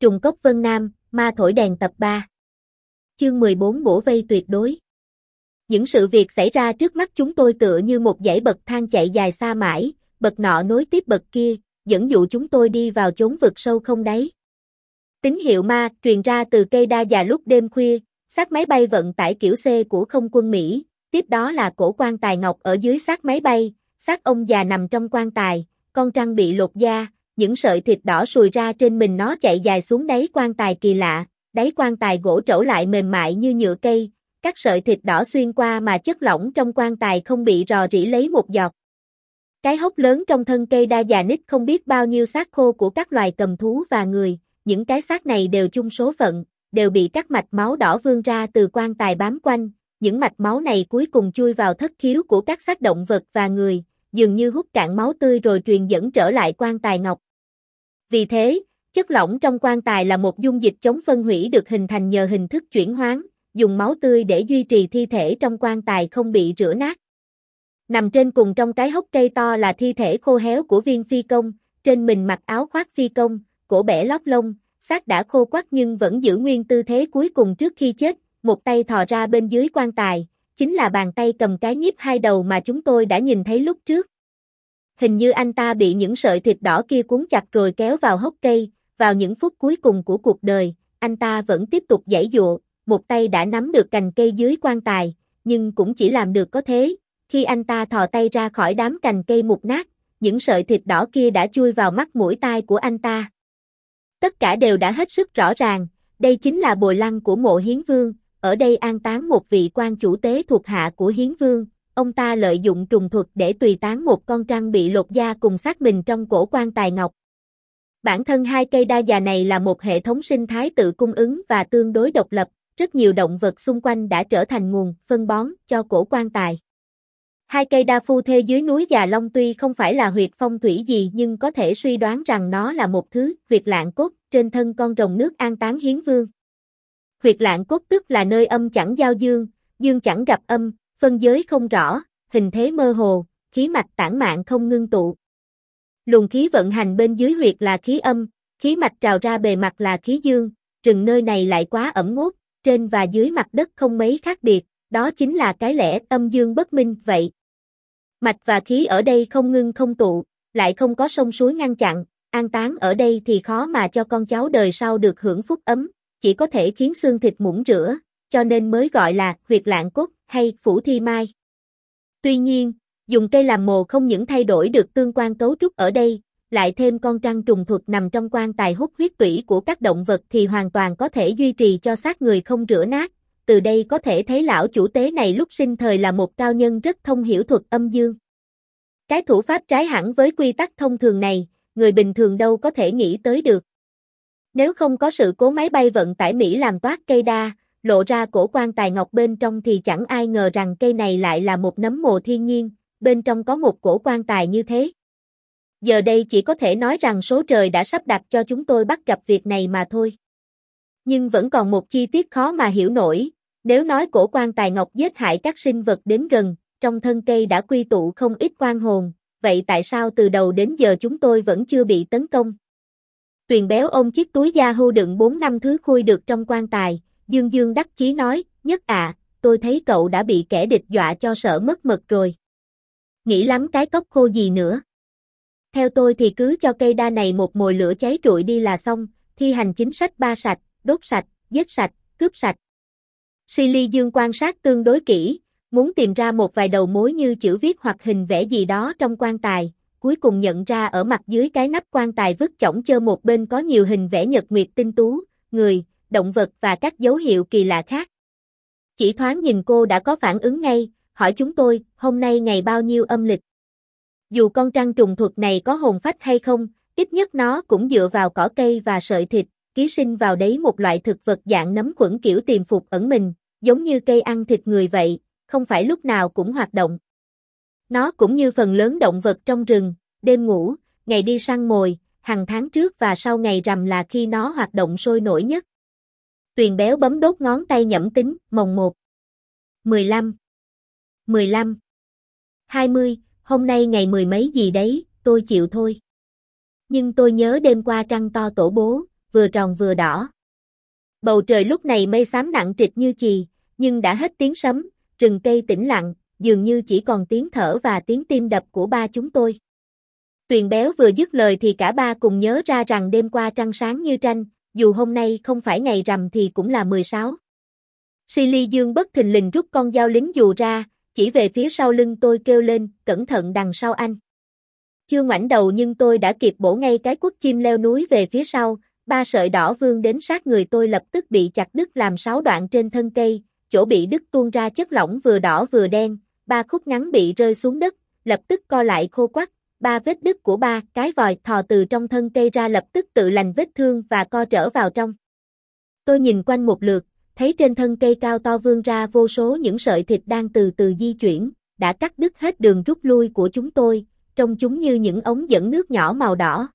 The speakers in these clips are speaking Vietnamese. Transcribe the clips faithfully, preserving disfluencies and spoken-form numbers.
Trùng cốc Vân Nam, ma thổi đèn tập ba. Chương mười bốn bổ vây tuyệt đối. Những sự việc xảy ra trước mắt chúng tôi tựa như một dãy bậc thang chạy dài xa mãi, bậc nọ nối tiếp bậc kia, dẫn dụ chúng tôi đi vào chốn vực sâu không đáy. Tín hiệu ma truyền ra từ cây đa già lúc đêm khuya, xác máy bay vận tải kiểu C của không quân Mỹ, tiếp đó là cổ quan tài ngọc ở dưới xác máy bay, xác ông già nằm trong quan tài, con trăng bị lột da, những sợi thịt đỏ sùi ra trên mình nó chạy dài xuống đáy quan tài kỳ lạ, đáy quan tài gỗ trẩu lại mềm mại như nhựa cây, các sợi thịt đỏ xuyên qua mà chất lỏng trong quan tài không bị rò rỉ lấy một giọt. Cái hốc lớn trong thân cây đa già nít không biết bao nhiêu xác khô của các loài cầm thú và người, những cái xác này đều chung số phận, đều bị các mạch máu đỏ vươn ra từ quan tài bám quanh, những mạch máu này cuối cùng chui vào thất khiếu của các xác động vật và người, dường như hút cạn máu tươi rồi truyền dẫn trở lại quan tài ngọc. Vì thế, chất lỏng trong quan tài là một dung dịch chống phân hủy được hình thành nhờ hình thức chuyển hóa, dùng máu tươi để duy trì thi thể trong quan tài không bị rửa nát. Nằm trên cùng trong cái hốc cây to là thi thể khô héo của viên phi công, trên mình mặc áo khoác phi công, cổ bẻ lót lông, xác đã khô quắt nhưng vẫn giữ nguyên tư thế cuối cùng trước khi chết, một tay thò ra bên dưới quan tài, chính là bàn tay cầm cái nhíp hai đầu mà chúng tôi đã nhìn thấy lúc trước. Hình như anh ta bị những sợi thịt đỏ kia cuốn chặt rồi kéo vào hốc cây, vào những phút cuối cùng của cuộc đời, anh ta vẫn tiếp tục giãy giụa, một tay đã nắm được cành cây dưới quan tài, nhưng cũng chỉ làm được có thế, khi anh ta thò tay ra khỏi đám cành cây mục nát, những sợi thịt đỏ kia đã chui vào mắt mũi tai của anh ta. Tất cả đều đã hết sức rõ ràng, đây chính là bồi lăng của mộ Hiến Vương, ở đây an táng một vị quan chủ tế thuộc hạ của Hiến Vương. Ông ta lợi dụng trùng thuật để tùy tán một con trăng bị lột da cùng xác mình trong cổ quan tài ngọc. Bản thân hai cây đa già này là một hệ thống sinh thái tự cung ứng và tương đối độc lập, rất nhiều động vật xung quanh đã trở thành nguồn phân bón cho cổ quan tài. Hai cây đa phu thê dưới núi Già Long tuy không phải là huyệt phong thủy gì nhưng có thể suy đoán rằng nó là một thứ huyệt lạng cốt trên thân con rồng nước an táng Hiến Vương. Huyệt lạng cốt tức là nơi âm chẳng giao dương, dương chẳng gặp âm, phân giới không rõ, hình thế mơ hồ, khí mạch tản mạn không ngưng tụ. Luồng khí vận hành bên dưới huyệt là khí âm, khí mạch trào ra bề mặt là khí dương, rừng nơi này lại quá ẩm ngốt, trên và dưới mặt đất không mấy khác biệt, đó chính là cái lẽ âm dương bất minh vậy. Mạch và khí ở đây không ngưng không tụ, lại không có sông suối ngăn chặn, an táng ở đây thì khó mà cho con cháu đời sau được hưởng phúc ấm, chỉ có thể khiến xương thịt muỗng rửa, cho nên mới gọi là huyệt lạng cốt hay phủ thi mai. Tuy nhiên, dùng cây làm mồ không những thay đổi được tương quan cấu trúc ở đây, lại thêm con trăng trùng thuật nằm trong quan tài hút huyết tủy của các động vật thì hoàn toàn có thể duy trì cho xác người không rửa nát. Từ đây có thể thấy lão chủ tế này lúc sinh thời là một cao nhân rất thông hiểu thuật âm dương. Cái thủ pháp trái hẳn với quy tắc thông thường này, người bình thường đâu có thể nghĩ tới được. Nếu không có sự cố máy bay vận tải Mỹ làm toát cây đa, lộ ra cổ quan tài ngọc bên trong thì chẳng ai ngờ rằng cây này lại là một nấm mồ thiên nhiên, bên trong có một cổ quan tài như thế. Giờ đây chỉ có thể nói rằng số trời đã sắp đặt cho chúng tôi bắt gặp việc này mà thôi. Nhưng vẫn còn một chi tiết khó mà hiểu nổi, nếu nói cổ quan tài ngọc giết hại các sinh vật đến gần, trong thân cây đã quy tụ không ít oan hồn, vậy tại sao từ đầu đến giờ chúng tôi vẫn chưa bị tấn công? Tuyền béo ôm chiếc túi da hưu đựng bốn năm thứ khui được trong quan tài, dương dương đắc chí nói, Nhất à, tôi thấy cậu đã bị kẻ địch dọa cho sợ mất mật rồi. Nghĩ lắm cái cốc khô gì nữa. Theo tôi thì cứ cho cây đa này một mồi lửa cháy rụi đi là xong, thi hành chính sách ba sạch, đốt sạch, giết sạch, cướp sạch. Silly Dương quan sát tương đối kỹ, muốn tìm ra một vài đầu mối như chữ viết hoặc hình vẽ gì đó trong quan tài, cuối cùng nhận ra ở mặt dưới cái nắp quan tài vứt chỏng chơ một bên có nhiều hình vẽ nhật nguyệt tinh tú, người, động vật và các dấu hiệu kỳ lạ khác. Chỉ thoáng nhìn cô đã có phản ứng ngay, hỏi chúng tôi, hôm nay ngày bao nhiêu âm lịch? Dù con trăng trùng thuật này có hồn phách hay không, ít nhất nó cũng dựa vào cỏ cây và sợi thịt, ký sinh vào đấy một loại thực vật dạng nấm khuẩn kiểu tiềm phục ẩn mình, giống như cây ăn thịt người vậy, không phải lúc nào cũng hoạt động. Nó cũng như phần lớn động vật trong rừng, đêm ngủ, ngày đi săn mồi, hàng tháng trước và sau ngày rằm là khi nó hoạt động sôi nổi nhất. Tuyền béo bấm đốt ngón tay nhẩm tính, mồng một, mười lăm, mười lăm, hai mươi, hôm nay ngày mười mấy gì đấy, tôi chịu thôi. Nhưng tôi nhớ đêm qua trăng to tổ bố, vừa tròn vừa đỏ. Bầu trời lúc này mây xám nặng trịch như chì, nhưng đã hết tiếng sấm, rừng cây tĩnh lặng, dường như chỉ còn tiếng thở và tiếng tim đập của ba chúng tôi. Tuyền Béo vừa dứt lời thì cả ba cùng nhớ ra rằng đêm qua trăng sáng như tranh, dù hôm nay không phải ngày rằm thì cũng là mười sáu. Silly Dương bất thình lình rút con dao lính dù ra, chỉ về phía sau lưng tôi kêu lên, cẩn thận đằng sau anh. Chưa ngoảnh đầu nhưng tôi đã kịp bổ ngay cái cuốc chim leo núi về phía sau, ba sợi đỏ vươn đến sát người tôi lập tức bị chặt đứt làm sáu đoạn trên thân cây, chỗ bị đứt tuôn ra chất lỏng vừa đỏ vừa đen, ba khúc ngắn bị rơi xuống đất, lập tức co lại khô quắt, ba vết đứt của ba cái vòi thò từ trong thân cây ra lập tức tự lành vết thương và co trở vào trong. Tôi nhìn quanh một lượt, thấy trên thân cây cao to vươn ra vô số những sợi thịt đang từ từ di chuyển, đã cắt đứt hết đường rút lui của chúng tôi, trông chúng như những ống dẫn nước nhỏ màu đỏ.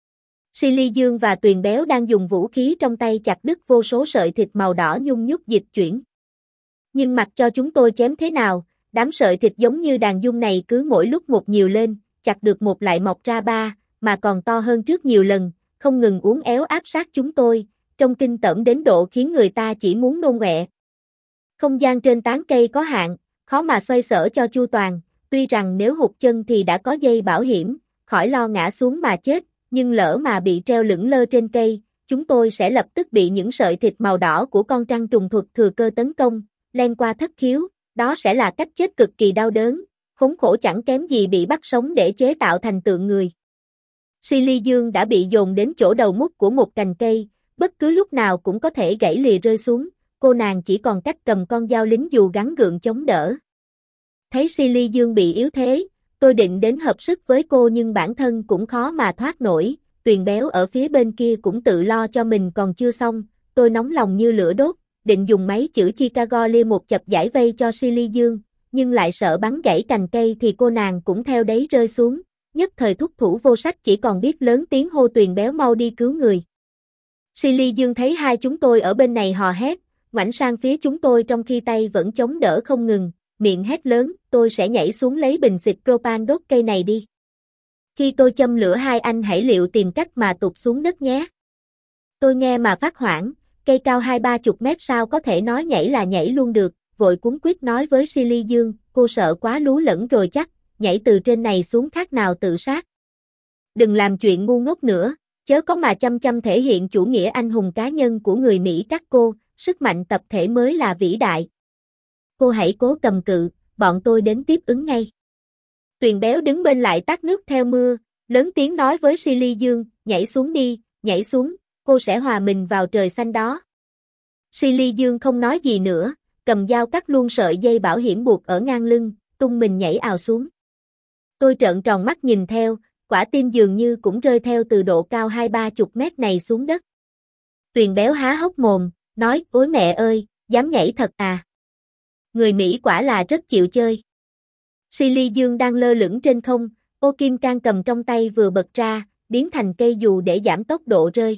Silly Dương và Tuyền Béo đang dùng vũ khí trong tay chặt đứt vô số sợi thịt màu đỏ nhung nhúc dịch chuyển. Nhưng mặc cho chúng tôi chém thế nào, đám sợi thịt giống như đàn giun này cứ mỗi lúc một nhiều lên, chặt được một lại mọc ra ba, mà còn to hơn trước nhiều lần, không ngừng uốn éo áp sát chúng tôi, trông kinh tởm đến độ khiến người ta chỉ muốn nôn ọe. Không gian trên tán cây có hạn, khó mà xoay sở cho chu toàn, tuy rằng nếu hụt chân thì đã có dây bảo hiểm, khỏi lo ngã xuống mà chết, nhưng lỡ mà bị treo lững lơ trên cây, chúng tôi sẽ lập tức bị những sợi thịt màu đỏ của con trăng trùng thuật thừa cơ tấn công, len qua thất khiếu, đó sẽ là cách chết cực kỳ đau đớn, khốn khổ chẳng kém gì bị bắt sống để chế tạo thành tượng người. Silly Dương đã bị dồn đến chỗ đầu mút của một cành cây, bất cứ lúc nào cũng có thể gãy lìa rơi xuống, cô nàng chỉ còn cách cầm con dao lính dù gắng gượng chống đỡ. Thấy Silly Dương bị yếu thế, tôi định đến hợp sức với cô nhưng bản thân cũng khó mà thoát nổi, Tuyền Béo ở phía bên kia cũng tự lo cho mình còn chưa xong, tôi nóng lòng như lửa đốt, định dùng máy chữ Chicago lia một chập giải vây cho Silly Dương, nhưng lại sợ bắn gãy cành cây thì cô nàng cũng theo đấy rơi xuống, nhất thời thúc thủ vô sách chỉ còn biết lớn tiếng hô Tuyền Béo mau đi cứu người. Silly Dương thấy hai chúng tôi ở bên này hò hét, ngoảnh sang phía chúng tôi trong khi tay vẫn chống đỡ không ngừng, miệng hét lớn, tôi sẽ nhảy xuống lấy bình xịt propan đốt cây này đi. Khi tôi châm lửa hai anh hãy liệu tìm cách mà tụt xuống đất nhé. Tôi nghe mà phát hoảng, cây cao hai ba chục mét sao có thể nói nhảy là nhảy luôn được, vội cuống quýt nói với Silly Dương, cô sợ quá lú lẫn rồi chắc, nhảy từ trên này xuống khác nào tự sát. Đừng làm chuyện ngu ngốc nữa, chớ có mà chăm chăm thể hiện chủ nghĩa anh hùng cá nhân của người Mỹ các cô, sức mạnh tập thể mới là vĩ đại. Cô hãy cố cầm cự, bọn tôi đến tiếp ứng ngay. Tuyền Béo đứng bên lại tát nước theo mưa, lớn tiếng nói với Silly Dương, nhảy xuống đi, nhảy xuống, cô sẽ hòa mình vào trời xanh đó. Silly Dương không nói gì nữa, cầm dao cắt luôn sợi dây bảo hiểm buộc ở ngang lưng, tung mình nhảy ào xuống. Tôi trợn tròn mắt nhìn theo, quả tim dường như cũng rơi theo từ độ cao hai ba chục mét này xuống đất. Tuyền Béo há hốc mồm, nói, ôi mẹ ơi, dám nhảy thật à? Người Mỹ quả là rất chịu chơi. Silly Dương đang lơ lửng trên không, ô kim cang cầm trong tay vừa bật ra, biến thành cây dù để giảm tốc độ rơi.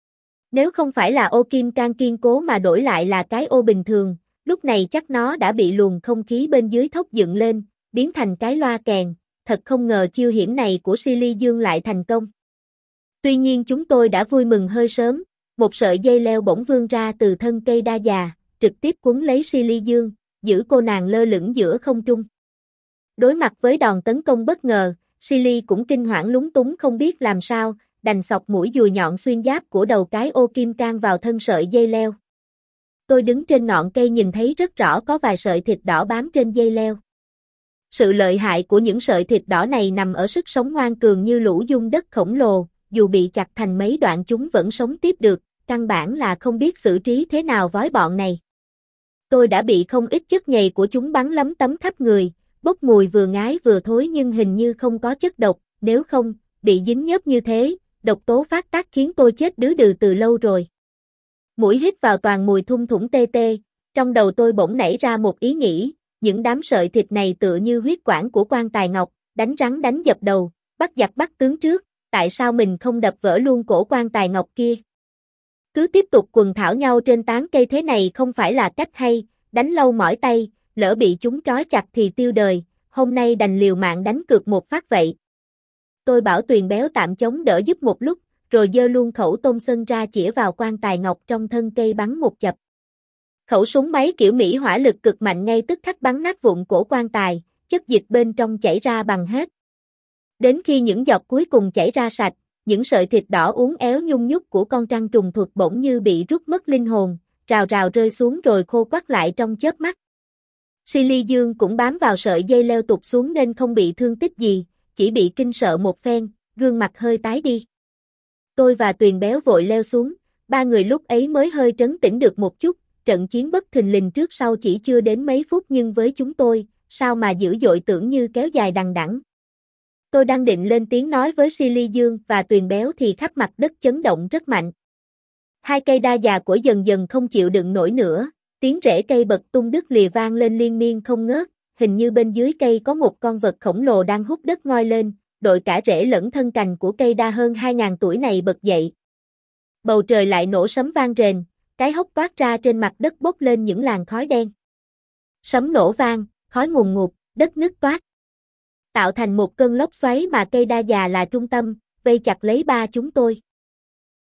Nếu không phải là ô kim cang kiên cố mà đổi lại là cái ô bình thường, lúc này chắc nó đã bị luồng không khí bên dưới thốc dựng lên, biến thành cái loa kèn, thật không ngờ chiêu hiểm này của Silly Dương lại thành công. Tuy nhiên chúng tôi đã vui mừng hơi sớm, một sợi dây leo bỗng vươn ra từ thân cây đa già, trực tiếp quấn lấy Silly Dương, giữ cô nàng lơ lửng giữa không trung. Đối mặt với đòn tấn công bất ngờ, Silly cũng kinh hoảng lúng túng không biết làm sao, đành xọc mũi dùi nhọn xuyên giáp của đầu cái ô kim cang vào thân sợi dây leo. Tôi đứng trên ngọn cây nhìn thấy rất rõ có vài sợi thịt đỏ bám trên dây leo. Sự lợi hại của những sợi thịt đỏ này nằm ở sức sống ngoan cường như lũ giun đất khổng lồ, dù bị chặt thành mấy đoạn chúng vẫn sống tiếp được, căn bản là không biết xử trí thế nào với bọn này. Tôi đã bị không ít chất nhầy của chúng bắn lấm tấm khắp người, bốc mùi vừa ngái vừa thối nhưng hình như không có chất độc, nếu không, bị dính nhớp như thế, độc tố phát tác khiến tôi chết đứ đừ từ lâu rồi. Mũi hít vào toàn mùi thum thủm tê tê, trong đầu tôi bỗng nảy ra một ý nghĩ, những đám sợi thịt này tựa như huyết quản của quan tài ngọc, đánh rắn đánh dập đầu, bắt giặc bắt tướng trước, tại sao mình không đập vỡ luôn cổ quan tài ngọc kia? Cứ tiếp tục quần thảo nhau trên tán cây thế này không phải là cách hay, đánh lâu mỏi tay, lỡ bị chúng trói chặt thì tiêu đời, hôm nay đành liều mạng đánh cược một phát vậy. Tôi bảo Tuyền Béo tạm chống đỡ giúp một lúc, rồi giơ luôn khẩu Tôn Sơn ra chĩa vào quan tài ngọc trong thân cây bắn một chập. Khẩu súng máy kiểu Mỹ hỏa lực cực mạnh ngay tức khắc bắn nát vụn cổ quan tài, chất dịch bên trong chảy ra bằng hết. Đến khi những giọt cuối cùng chảy ra sạch, những sợi thịt đỏ uốn éo nhung nhúc của con trăng trùng thuật bỗng như bị rút mất linh hồn, rào rào rơi xuống rồi khô quắt lại trong chớp mắt. Silly Dương cũng bám vào sợi dây leo tụt xuống nên không bị thương tích gì, chỉ bị kinh sợ một phen, gương mặt hơi tái đi. Tôi và Tuyền Béo vội leo xuống, ba người lúc ấy mới hơi trấn tĩnh được một chút, trận chiến bất thình lình trước sau chỉ chưa đến mấy phút nhưng với chúng tôi, sao mà dữ dội tưởng như kéo dài đằng đẵng. Tôi đang định lên tiếng nói với Silly Dương và Tuyền Béo thì khắp mặt đất chấn động rất mạnh. Hai cây đa già của dần dần không chịu đựng nổi nữa, tiếng rễ cây bật tung đứt lìa vang lên liên miên không ngớt, hình như bên dưới cây có một con vật khổng lồ đang hút đất ngoi lên, đội cả rễ lẫn thân cành của cây đa hơn hai ngàn tuổi này bật dậy. Bầu trời lại nổ sấm vang rền, cái hốc toát ra trên mặt đất bốc lên những làn khói đen. Sấm nổ vang, khói ngùn ngụt, đất nứt toát. Tạo thành một cơn lốc xoáy mà cây đa già là trung tâm, vây chặt lấy ba chúng tôi.